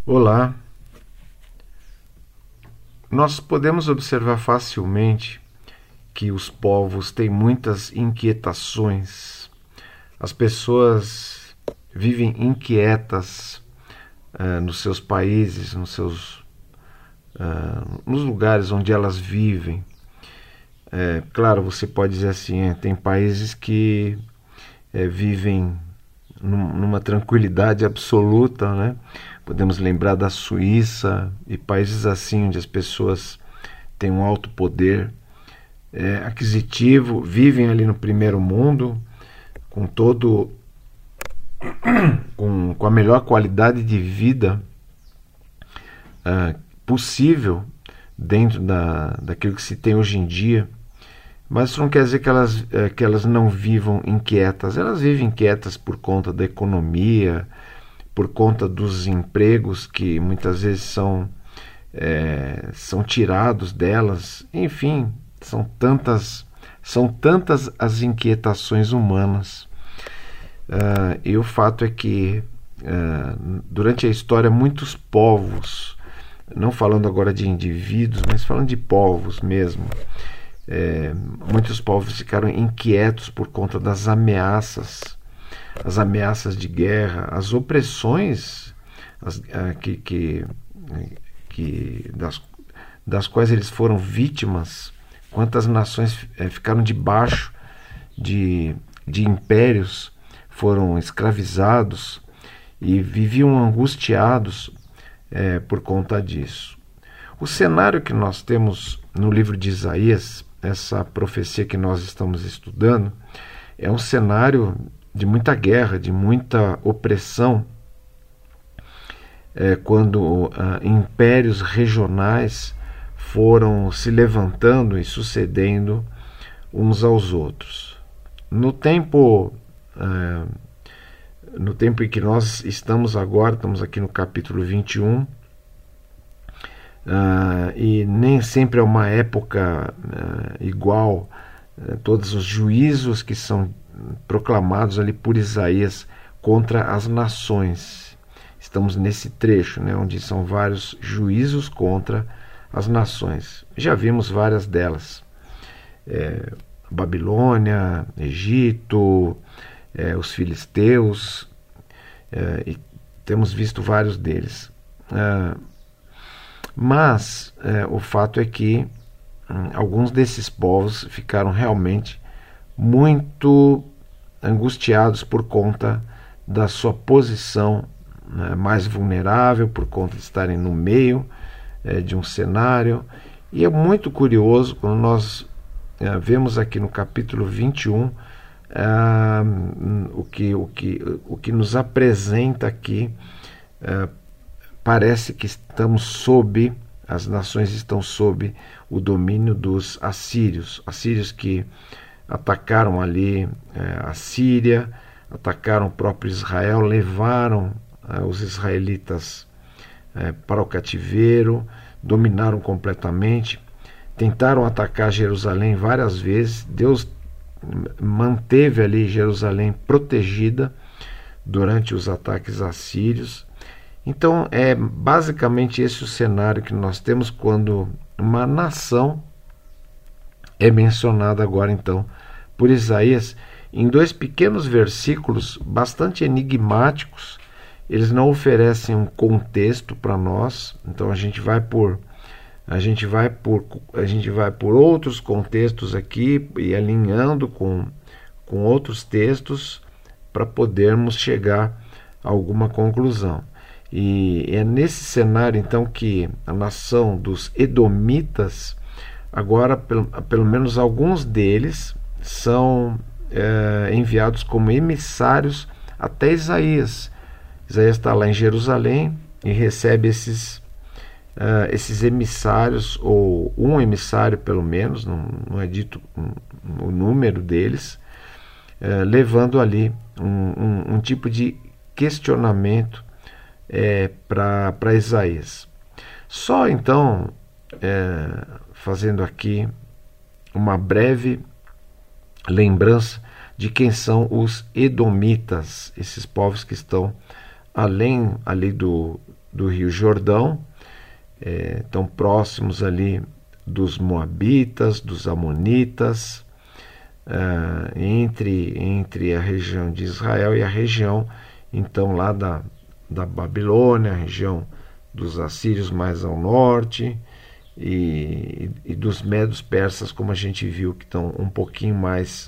Olá, nós podemos observar facilmente que os povos têm muitas inquietações. As pessoas vivem inquietas nos seus países, nos lugares onde elas vivem. Claro, você pode dizer assim, tem países que vivem numa tranquilidade absoluta, né? Podemos lembrar da Suíça e países assim onde as pessoas têm um alto poder aquisitivo, vivem ali no primeiro mundo com com a melhor qualidade de vida possível dentro daquilo que se tem hoje em dia. Mas isso não quer dizer que elas não vivam inquietas. Elas vivem inquietas por conta da economia, por conta dos empregos que muitas vezes são tirados delas. Enfim, são tantas as inquietações humanas. E o fato é que durante a história muitos povos, não falando agora de indivíduos, mas falando de povos mesmo, muitos povos ficaram inquietos por conta das ameaças, as ameaças de guerra, as opressões das quais eles foram vítimas. Quantas nações ficaram debaixo de impérios, foram escravizados e viviam angustiados por conta disso. O cenário que nós temos no livro de Isaías, essa profecia que nós estamos estudando, é um cenário de muita guerra, de muita opressão, quando impérios regionais foram se levantando e sucedendo uns aos outros. No tempo em que nós estamos agora, estamos aqui no capítulo 21, e nem sempre é uma época igual. Todos os juízos que são proclamados ali por Isaías contra as nações. Estamos nesse trecho, né, onde são vários juízos contra as nações. Já vimos várias delas. Babilônia, Egito, os filisteus, e temos visto vários deles. Mas o fato é que alguns desses povos ficaram realmente muito angustiados por conta da sua posição mais vulnerável, por conta de estarem no meio de um cenário. E é muito curioso quando nós vemos aqui no capítulo 21 o que nos apresenta aqui. Parece que as nações estão sob o domínio dos assírios. Assírios que atacaram ali a Síria, atacaram o próprio Israel, levaram os israelitas para o cativeiro, dominaram completamente, tentaram atacar Jerusalém várias vezes. Deus manteve ali Jerusalém protegida durante os ataques assírios. Então é basicamente esse o cenário que nós temos quando uma nação é mencionada agora então por Isaías em dois pequenos versículos bastante enigmáticos. Eles não oferecem um contexto para nós, então a gente vai por outros contextos aqui e alinhando com outros textos para podermos chegar a alguma conclusão. E é nesse cenário então que a nação dos Edomitas, agora pelo menos alguns deles são enviados como emissários até Isaías. Isaías está lá em Jerusalém e recebe esses emissários, ou um emissário pelo menos, não é dito o número deles, levando ali um tipo de questionamento para Isaías. Só então, fazendo aqui uma breve lembrança de quem são os edomitas, esses povos que estão além ali do Rio Jordão, tão próximos ali dos Moabitas, dos Amonitas, entre a região de Israel e a região então lá da Babilônia, a região dos assírios mais ao norte, e dos medos persas, como a gente viu, que estão um pouquinho mais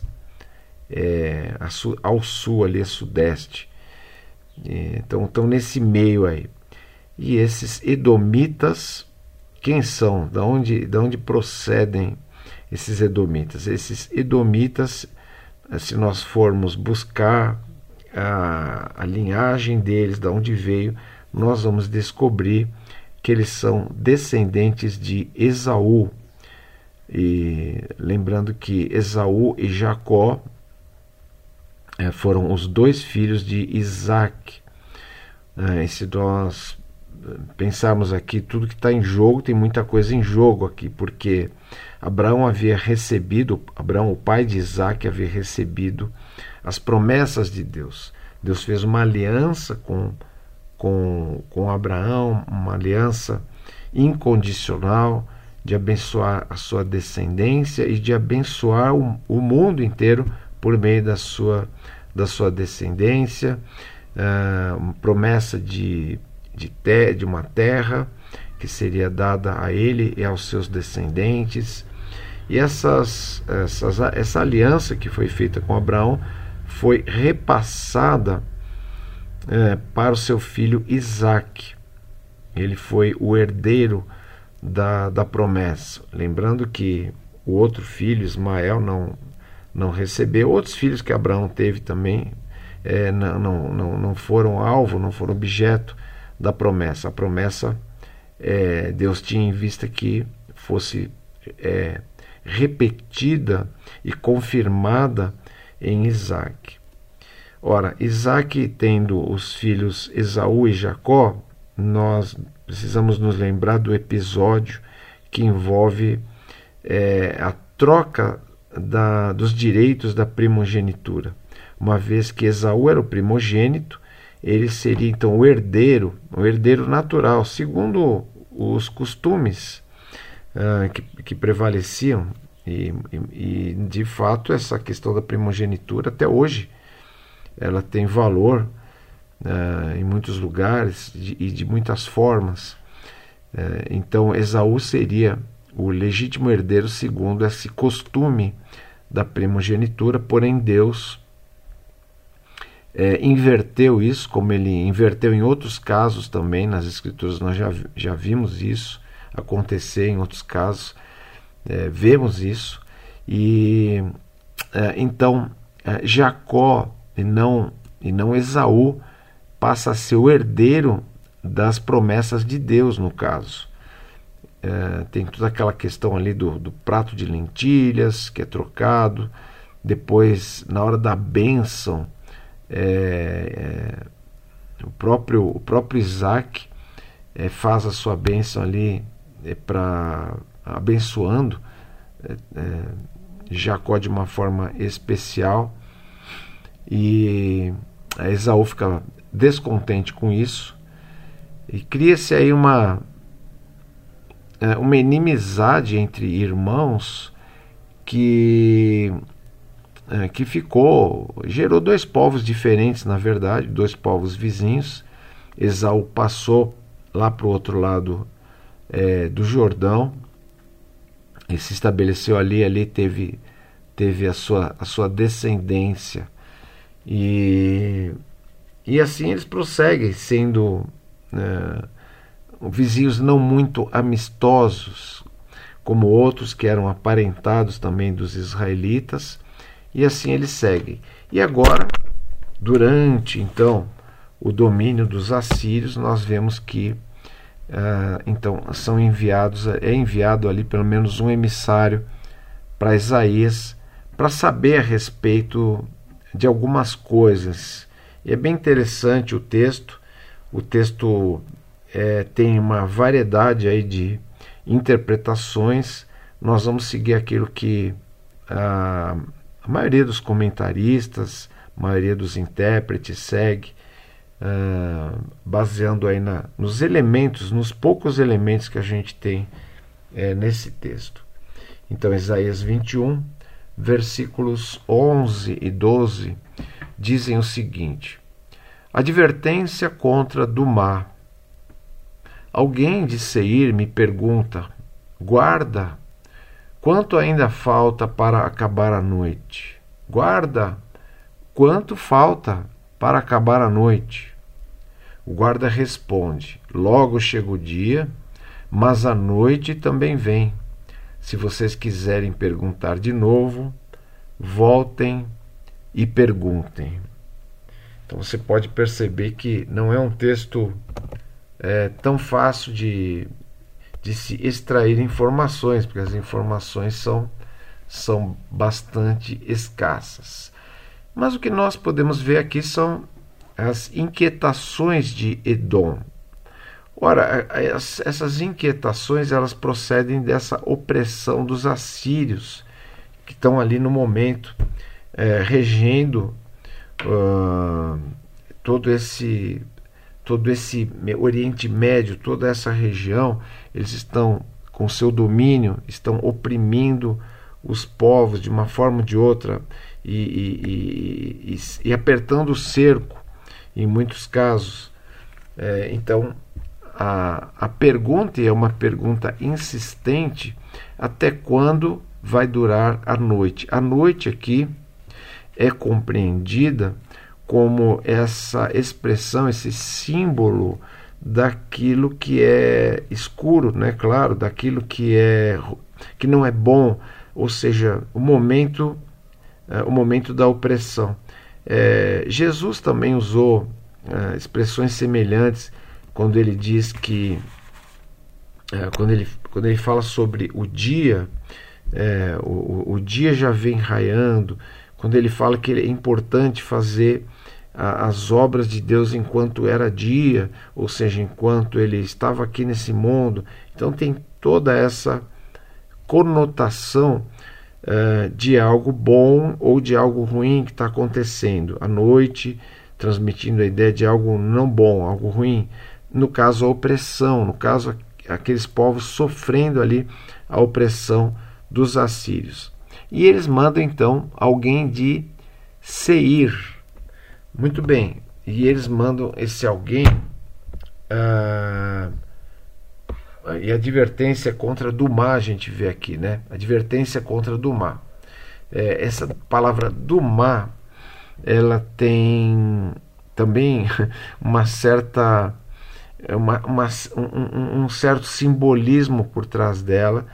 ao sul, ali, sudeste. Então estão nesse meio aí. E esses edomitas, quem são? Da onde procedem esses edomitas? Esses edomitas, se nós formos buscar a linhagem deles, da onde veio, nós vamos descobrir que eles são descendentes de Esaú. E lembrando que Esaú e Jacó foram os dois filhos de Isaac. Se nós pensarmos aqui, tudo que está em jogo, tem muita coisa em jogo aqui, porque Abraão, o pai de Isaac, havia recebido as promessas de Deus. Deus fez uma aliança com Abraão, uma aliança incondicional de abençoar a sua descendência e de abençoar o mundo inteiro por meio da sua descendência, uma promessa de uma terra que seria dada a ele e aos seus descendentes. E essa aliança que foi feita com Abraão foi repassada para o seu filho Isaac. Ele foi o herdeiro da promessa. Lembrando que o outro filho, Ismael, não recebeu. Outros filhos que Abraão teve também não foram alvo, não foram objeto da promessa. A promessa, Deus tinha em vista que fosse repetida e confirmada em Isaac. Ora, Isaac tendo os filhos Esaú e Jacó, nós precisamos nos lembrar do episódio que envolve a troca dos direitos da primogenitura. Uma vez que Esaú era o primogênito, ele seria então o herdeiro natural, segundo os costumes que prevaleciam. E de fato essa questão da primogenitura até hoje ela tem valor em muitos lugares e de muitas formas. Então Esaú seria o legítimo herdeiro segundo esse costume da primogenitura, porém Deus inverteu isso, como ele inverteu em outros casos também. Nas Escrituras nós já vimos isso acontecer em outros casos, vemos isso. E então Jacó e não Esaú passa a ser o herdeiro das promessas de Deus, no caso. Tem toda aquela questão ali do prato de lentilhas que é trocado. Depois, na hora da bênção, o próprio Isaac faz a sua bênção ali abençoando Jacó de uma forma especial. E Esaú fica descontente com isso e cria-se aí uma inimizade entre irmãos que gerou dois povos diferentes, na verdade, dois povos vizinhos. Esaú passou lá para o outro lado do Jordão e se estabeleceu ali teve a sua descendência. E assim eles prosseguem sendo vizinhos não muito amistosos, como outros que eram aparentados também dos israelitas, e assim eles seguem. E agora, durante então o domínio dos assírios, nós vemos que então é enviado ali pelo menos um emissário para Isaías para saber a respeito de algumas coisas. E é bem interessante o texto. O texto tem uma variedade aí de interpretações. Nós vamos seguir aquilo que a maioria dos comentaristas, a maioria dos intérpretes segue, baseando aí nos elementos, nos poucos elementos que a gente tem nesse texto. Então, Isaías 21, versículos 11 e 12, dizem o seguinte: advertência contra Dumá. Alguém de Seir me pergunta: guarda, quanto ainda falta para acabar a noite? Guarda, quanto falta para acabar a noite? O guarda responde: logo chega o dia, mas a noite também vem. Se vocês quiserem perguntar de novo, voltem e perguntem. Então você pode perceber que não é um texto tão fácil de se extrair informações, porque as informações são bastante escassas. Mas o que nós podemos ver aqui são as inquietações de Edom. Ora, essas inquietações, elas procedem dessa opressão dos assírios, que estão ali no momento regendo todo esse Oriente Médio, toda essa região. Eles estão com seu domínio, estão oprimindo os povos de uma forma ou de outra e apertando o cerco em muitos casos. Então a pergunta é uma pergunta insistente: até quando vai durar a noite? A noite aqui é compreendida como essa expressão, esse símbolo daquilo que é escuro, né? Claro, daquilo que não é bom, ou seja, o momento da opressão. Jesus também usou expressões semelhantes quando ele diz que quando ele fala sobre o dia, o dia já vem raiando, quando ele fala que é importante fazer as obras de Deus enquanto era dia, ou seja, enquanto ele estava aqui nesse mundo. Então tem toda essa conotação de algo bom ou de algo ruim que está acontecendo à noite, transmitindo a ideia de algo não bom, algo ruim. No caso, a opressão, no caso, aqueles povos sofrendo ali a opressão dos assírios. E eles mandam então alguém de Seir. Muito bem, e eles mandam esse alguém, e a advertência contra Dumá, a gente vê aqui, né? Advertência contra Dumá. Essa palavra Dumá, ela tem também uma certa um certo simbolismo por trás dela.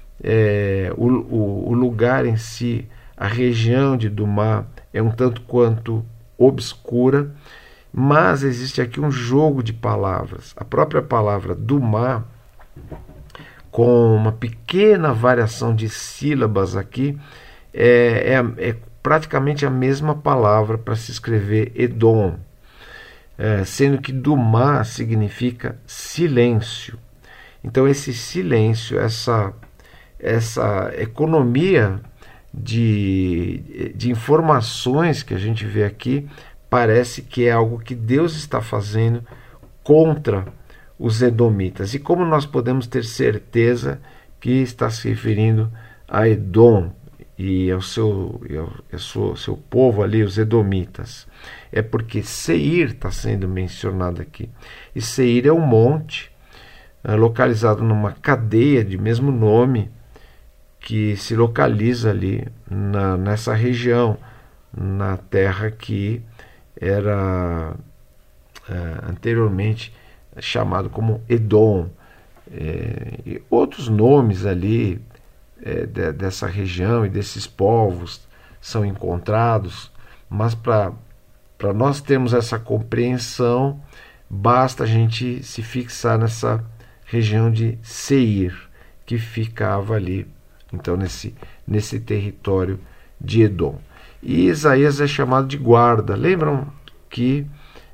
O lugar em si, a região de Dumá, é um tanto quanto obscura, mas existe aqui um jogo de palavras. A própria palavra Dumá, com uma pequena variação de sílabas aqui, é praticamente a mesma palavra para se escrever Edom, sendo que Dumá significa silêncio. Então esse silêncio, essa economia de informações que a gente vê aqui, parece que é algo que Deus está fazendo contra os edomitas. E como nós podemos ter certeza que está se referindo a Edom e ao seu povo ali, os edomitas? É porque Seir está sendo mencionado aqui. E Seir é um monte localizado numa cadeia de mesmo nome, que se localiza ali nessa região, na terra que era anteriormente chamado como Edom. E outros nomes ali dessa região e desses povos são encontrados, mas para nós termos essa compreensão, basta a gente se fixar nessa região de Seir, que ficava ali, então, nesse território de Edom. E Isaías é chamado de guarda. Lembram que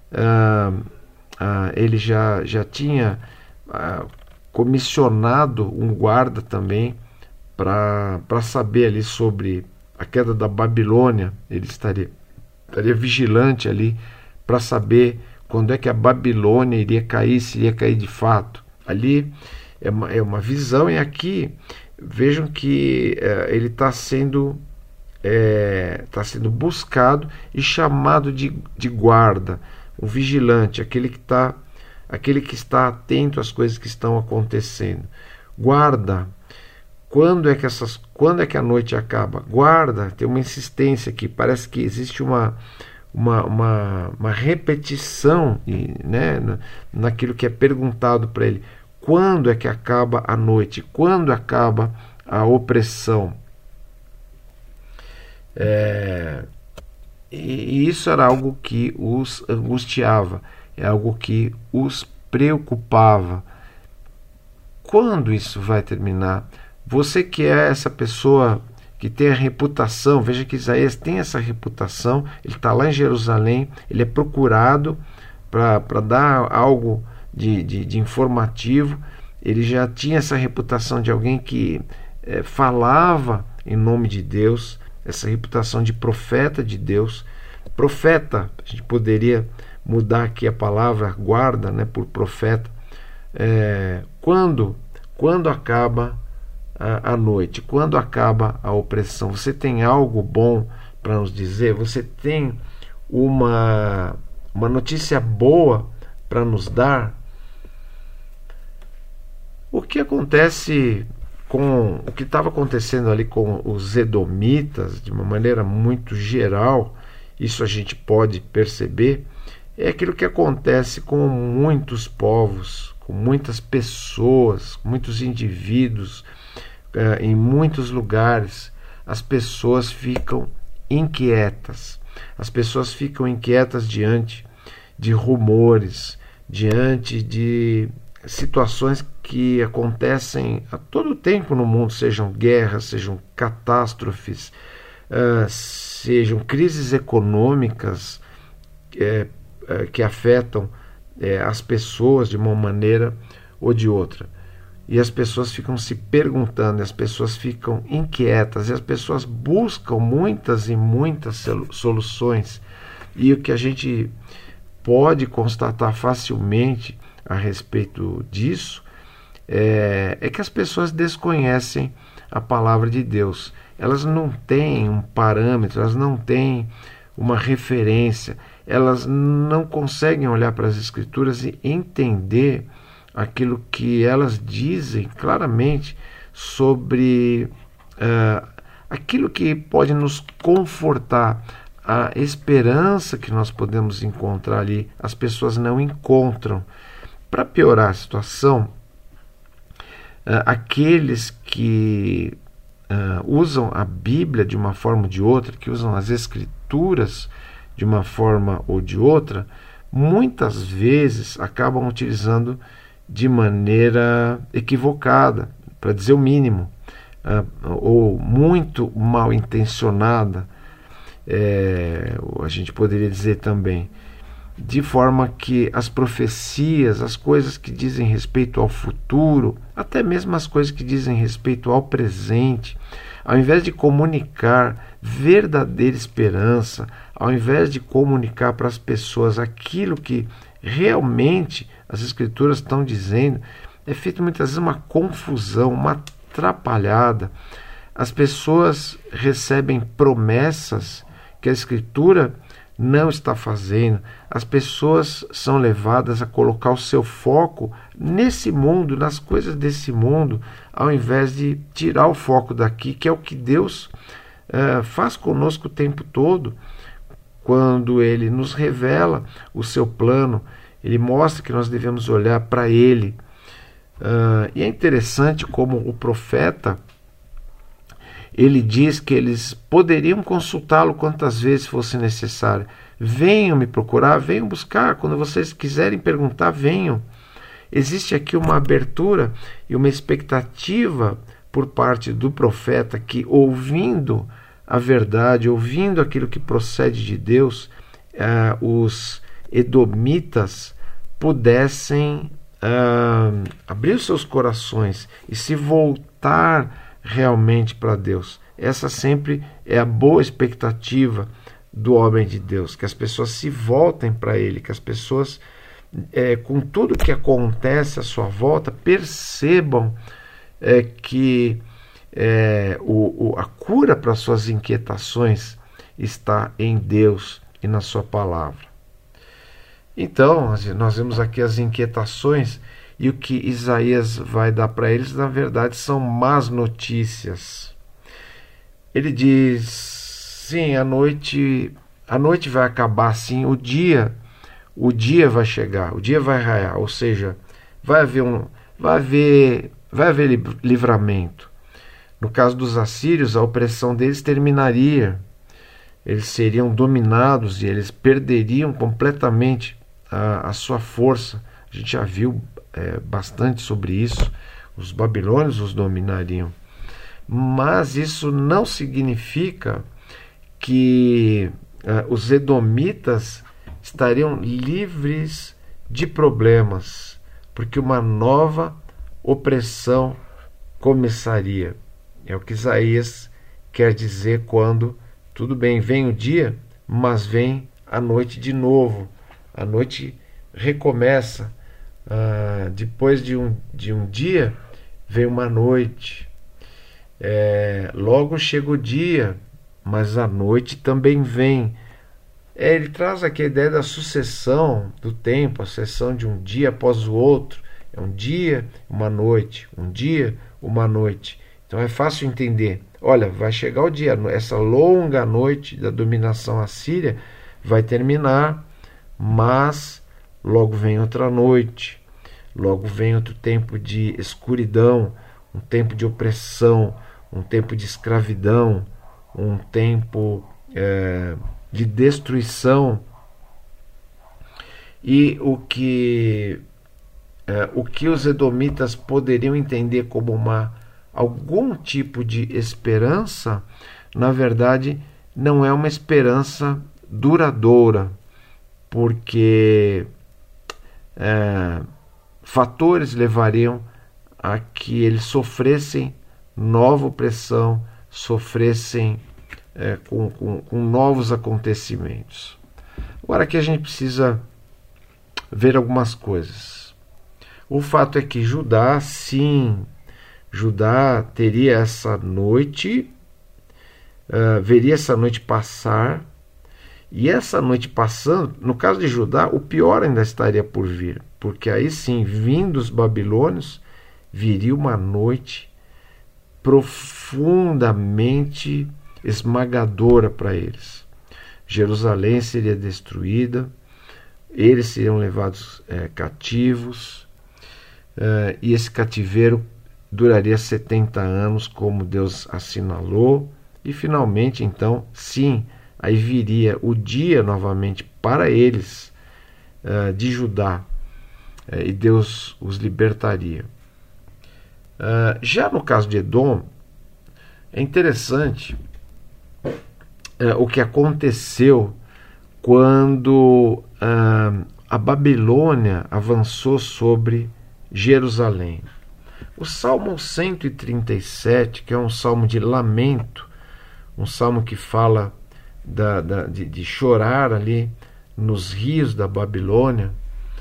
ele já tinha comissionado um guarda também para saber ali sobre a queda da Babilônia. Ele estaria vigilante ali para saber quando é que a Babilônia iria cair, se iria cair de fato. Ali é uma visão, e aqui vejam que ele está sendo buscado e chamado de guarda, o vigilante, aquele que está atento às coisas que estão acontecendo. Guarda, quando é que a noite acaba? Guarda, tem uma insistência aqui, parece que existe uma repetição, né, naquilo que é perguntado para ele. Quando é que acaba a noite? Quando acaba a opressão? E isso era algo que os angustiava, é algo que os preocupava. Quando isso vai terminar? Você que é essa pessoa que tem a reputação, veja que Isaías tem essa reputação, ele está lá em Jerusalém, ele é procurado para dar algo de informativo, ele já tinha essa reputação de alguém que falava em nome de Deus, essa reputação de profeta de Deus. Profeta, a gente poderia mudar aqui a palavra guarda, né, por profeta. Quando acaba a noite? Quando acaba a opressão? Você tem algo bom para nos dizer? Você tem uma notícia boa para nos dar? O que acontece com o que estava acontecendo ali com os edomitas, de uma maneira muito geral, isso a gente pode perceber, é aquilo que acontece com muitos povos, com muitas pessoas, muitos indivíduos, em muitos lugares. As pessoas ficam inquietas. As pessoas ficam inquietas diante de rumores, diante de situações que acontecem a todo tempo no mundo, sejam guerras, sejam catástrofes, sejam crises econômicas que afetam as pessoas de uma maneira ou de outra. E as pessoas ficam se perguntando, as pessoas ficam inquietas, e as pessoas buscam muitas e muitas soluções. E o que a gente pode constatar facilmente a respeito disso é que as pessoas desconhecem a palavra de Deus. Elas não têm um parâmetro, elas não têm uma referência, elas não conseguem olhar para as Escrituras e entender aquilo que elas dizem claramente sobre aquilo que pode nos confortar, a esperança que nós podemos encontrar ali. As pessoas não encontram. Para piorar a situação, aqueles que usam a Bíblia de uma forma ou de outra, que usam as Escrituras de uma forma ou de outra, muitas vezes acabam utilizando de maneira equivocada, para dizer o mínimo, ou muito mal intencionada, a gente poderia dizer também, de forma que as profecias, as coisas que dizem respeito ao futuro, até mesmo as coisas que dizem respeito ao presente, ao invés de comunicar verdadeira esperança, ao invés de comunicar para as pessoas aquilo que realmente as Escrituras estão dizendo, é feito muitas vezes uma confusão, uma atrapalhada. As pessoas recebem promessas que a Escritura não está fazendo. As pessoas são levadas a colocar o seu foco nesse mundo, nas coisas desse mundo, ao invés de tirar o foco daqui, que é o que Deus faz conosco o tempo todo, quando Ele nos revela o seu plano. Ele mostra que nós devemos olhar para Ele. E é interessante como o profeta, ele diz que eles poderiam consultá-lo quantas vezes fosse necessário. Venham me procurar, venham buscar. Quando vocês quiserem perguntar, venham. Existe aqui uma abertura e uma expectativa por parte do profeta que, ouvindo a verdade, ouvindo aquilo que procede de Deus, os edomitas pudessem abrir os seus corações e se voltar realmente para Deus. Essa sempre é a boa expectativa do homem de Deus, que as pessoas se voltem para ele, que as pessoas, com tudo que acontece à sua volta, percebam que a cura para suas inquietações está em Deus e na sua palavra. Então, nós vemos aqui as inquietações, e o que Isaías vai dar para eles, na verdade, são más notícias. Ele diz, sim, a noite vai acabar, sim, o dia vai chegar, o dia vai raiar, ou seja, vai haver livramento. No caso dos assírios, a opressão deles terminaria, eles seriam dominados e eles perderiam completamente a sua força. A gente já viu bastante sobre isso. Os babilônios os dominariam. Mas isso não significa que os edomitas estariam livres de problemas, porque uma nova opressão começaria. É o que Isaías quer dizer quando, tudo bem, vem o dia, mas vem a noite de novo. A noite recomeça. Depois de um dia, vem uma noite. Logo chega o dia, mas a noite também vem. Ele traz aqui a ideia da sucessão do tempo, a sucessão de um dia após o outro. É um dia, uma noite, um dia, uma noite. Então é fácil entender. Olha, vai chegar o dia, essa longa noite da dominação assíria vai terminar, mas logo vem outra noite, logo vem outro tempo de escuridão, um tempo de opressão, um tempo de escravidão, um tempo de destruição. E o que os edomitas poderiam entender como algum tipo de esperança, na verdade, não é uma esperança duradoura, porque fatores levariam a que eles sofressem nova opressão, sofressem com novos acontecimentos. Agora aqui a gente precisa ver algumas coisas. O fato é que Judá teria essa noite, veria essa noite passar, e essa noite passando, no caso de Judá, o pior ainda estaria por vir, porque aí sim, vindo os babilônios, viria uma noite profundamente esmagadora para eles. Jerusalém seria destruída, eles seriam levados cativos, e esse cativeiro duraria 70 anos, como Deus assinalou, e finalmente, então, sim, aí viria o dia novamente para eles de Judá, e Deus os libertaria. Já no caso de Edom, é interessante o que aconteceu quando a Babilônia avançou sobre Jerusalém. O Salmo 137, que é um salmo de lamento, um salmo que fala de chorar ali nos rios da Babilônia,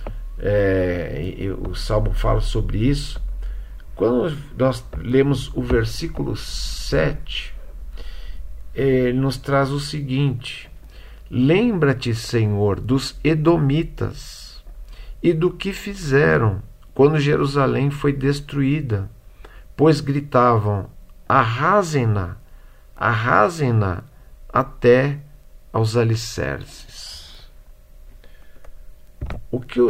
o salmo fala sobre isso. Quando nós lemos o versículo 7, ele nos traz o seguinte: lembra-te, Senhor, dos edomitas e do que fizeram quando Jerusalém foi destruída, pois gritavam: arrasem-na, arrasem-na até aos alicerces. O que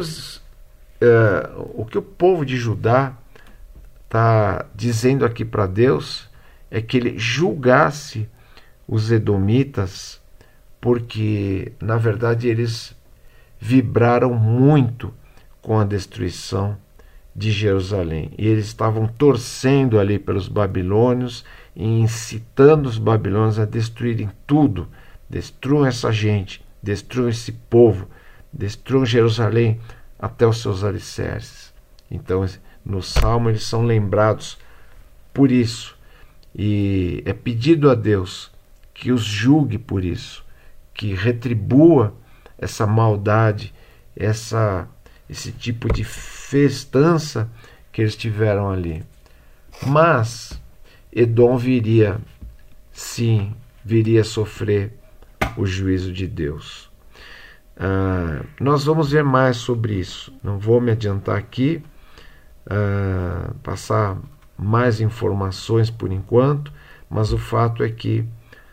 o povo de Judá está dizendo aqui para Deus é que ele julgasse os edomitas, porque na verdade eles vibraram muito com a destruição de Jerusalém, e eles estavam torcendo ali pelos babilônios e incitando os babilônios a destruírem tudo. Destruam essa gente, destruam esse povo, destruam Jerusalém até os seus alicerces. Então no Salmo eles são lembrados por isso, e é pedido a Deus que os julgue por isso, que retribua essa maldade, esse tipo de festança que eles tiveram ali. Mas Edom viria a sofrer o juízo de Deus. Nós vamos ver mais sobre isso. Não vou me adiantar aqui, passar mais informações por enquanto, mas o fato é que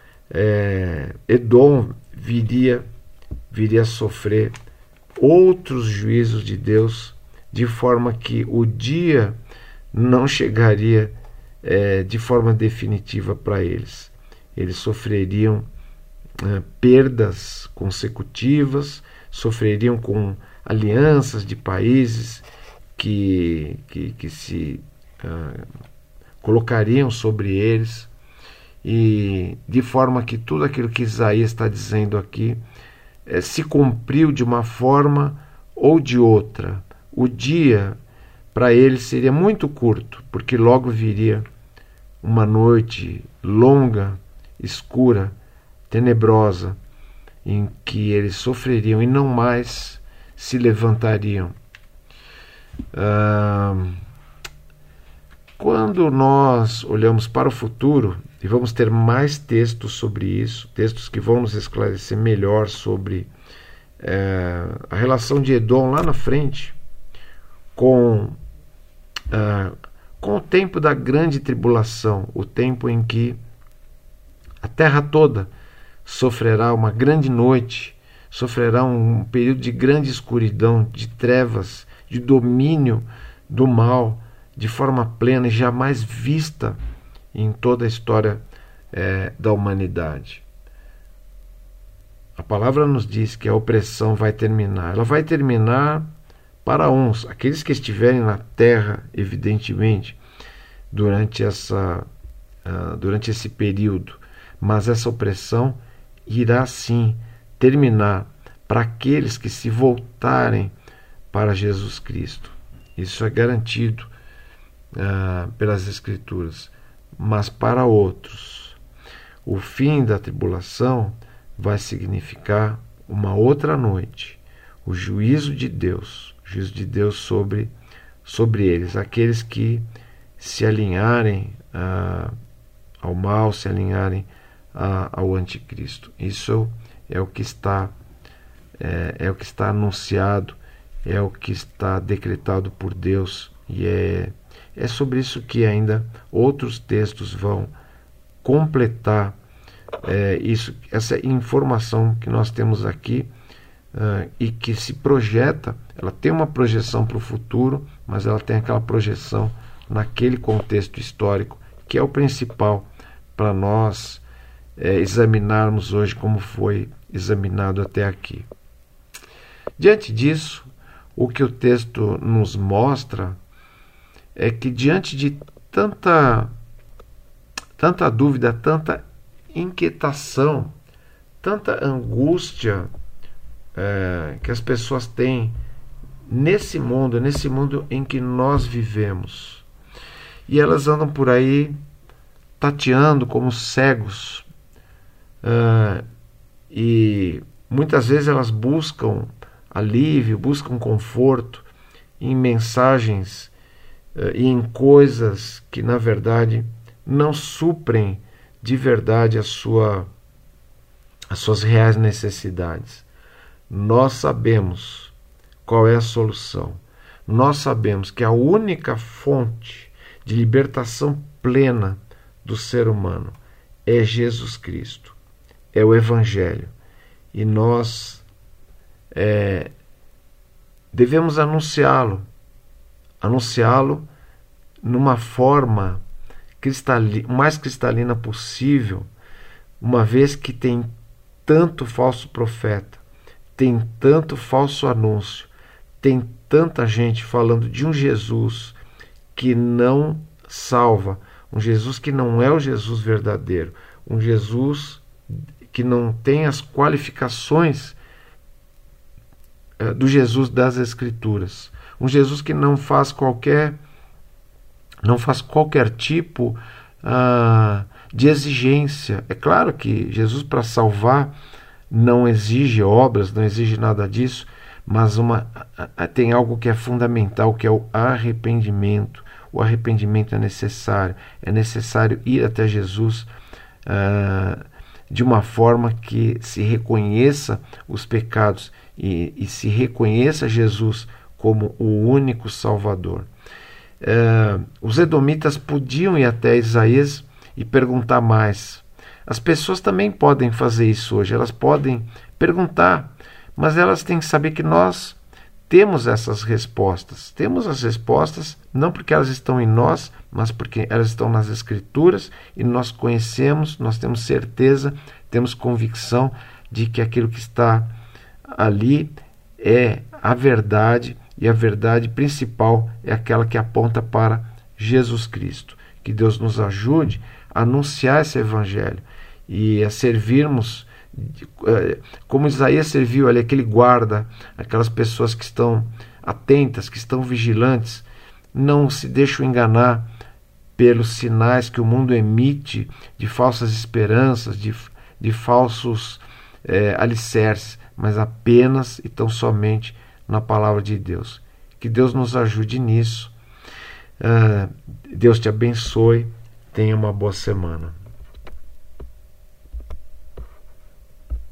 Edom viria a sofrer outros juízos de Deus, de forma que o dia não chegaria de forma definitiva para eles. Eles sofreriam perdas consecutivas, sofreriam com alianças de países que se colocariam sobre eles, e de forma que tudo aquilo que Isaías está dizendo aqui se cumpriu de uma forma ou de outra. O dia para eles seria muito curto, porque logo viria uma noite longa, escura, tenebrosa, em que eles sofreriam e não mais se levantariam. Quando nós olhamos para o futuro, e vamos ter mais textos sobre isso, textos que vão nos esclarecer melhor sobre a relação de Edom lá na frente com o tempo da grande tribulação, o tempo em que a terra toda sofrerá uma grande noite, sofrerá um período de grande escuridão, de trevas, de domínio do mal, de forma plena e jamais vista em toda a história da humanidade. A palavra nos diz que a opressão vai terminar. Ela vai terminar para uns, aqueles que estiverem na terra, evidentemente, durante esse período. Mas essa opressão irá sim terminar para aqueles que se voltarem para Jesus Cristo. Isso é garantido pelas Escrituras. Mas para outros, o fim da tribulação vai significar uma outra noite, o juízo de Deus sobre eles, aqueles que se alinharem ao mal, se alinharem ao anticristo. Isso é o que está anunciado, é o que está decretado por Deus, e é sobre isso que ainda outros textos vão completar essa informação que nós temos aqui, e que se projeta. Ela tem uma projeção para o futuro, mas ela tem aquela projeção naquele contexto histórico, que é o principal para nós examinarmos hoje como foi examinado até aqui. Diante disso, o que o texto nos mostra é que diante de tanta dúvida, tanta inquietação, tanta angústia que as pessoas têm nesse mundo em que nós vivemos, e elas andam por aí tateando como cegos, e muitas vezes elas buscam alívio, buscam conforto em mensagens e em coisas que na verdade não suprem de verdade as suas reais necessidades. Nós sabemos qual é a solução. Nós sabemos que a única fonte de libertação plena do ser humano é Jesus Cristo, é o Evangelho. E nós devemos anunciá-lo numa forma mais cristalina possível, uma vez que tem tanto falso profeta, tem tanto falso anúncio, tem tanta gente falando de um Jesus que não salva, um Jesus que não é o Jesus verdadeiro, um Jesus que não tem as qualificações do Jesus das Escrituras, um Jesus que não faz qualquer tipo de exigência. É claro que Jesus, para salvar não exige obras, não exige nada disso, mas tem algo que é fundamental, que é o arrependimento. O arrependimento é necessário ir até Jesus de uma forma que se reconheça os pecados e se reconheça Jesus como o único Salvador. Os edomitas podiam ir até Isaías e perguntar mais. As pessoas também podem fazer isso hoje, elas podem perguntar, mas elas têm que saber que nós temos essas respostas. Temos as respostas não porque elas estão em nós, mas porque elas estão nas Escrituras e nós conhecemos, nós temos certeza, temos convicção de que aquilo que está ali é a verdade, e a verdade principal é aquela que aponta para Jesus Cristo. Que Deus nos ajude a anunciar esse evangelho e a servirmos como Isaías serviu ali, aquele guarda, aquelas pessoas que estão atentas, que estão vigilantes, não se deixam enganar pelos sinais que o mundo emite de falsas esperanças, de falsos alicerces, mas apenas e tão somente na palavra de Deus. Que Deus nos ajude nisso. Deus te abençoe. Tenha uma boa semana.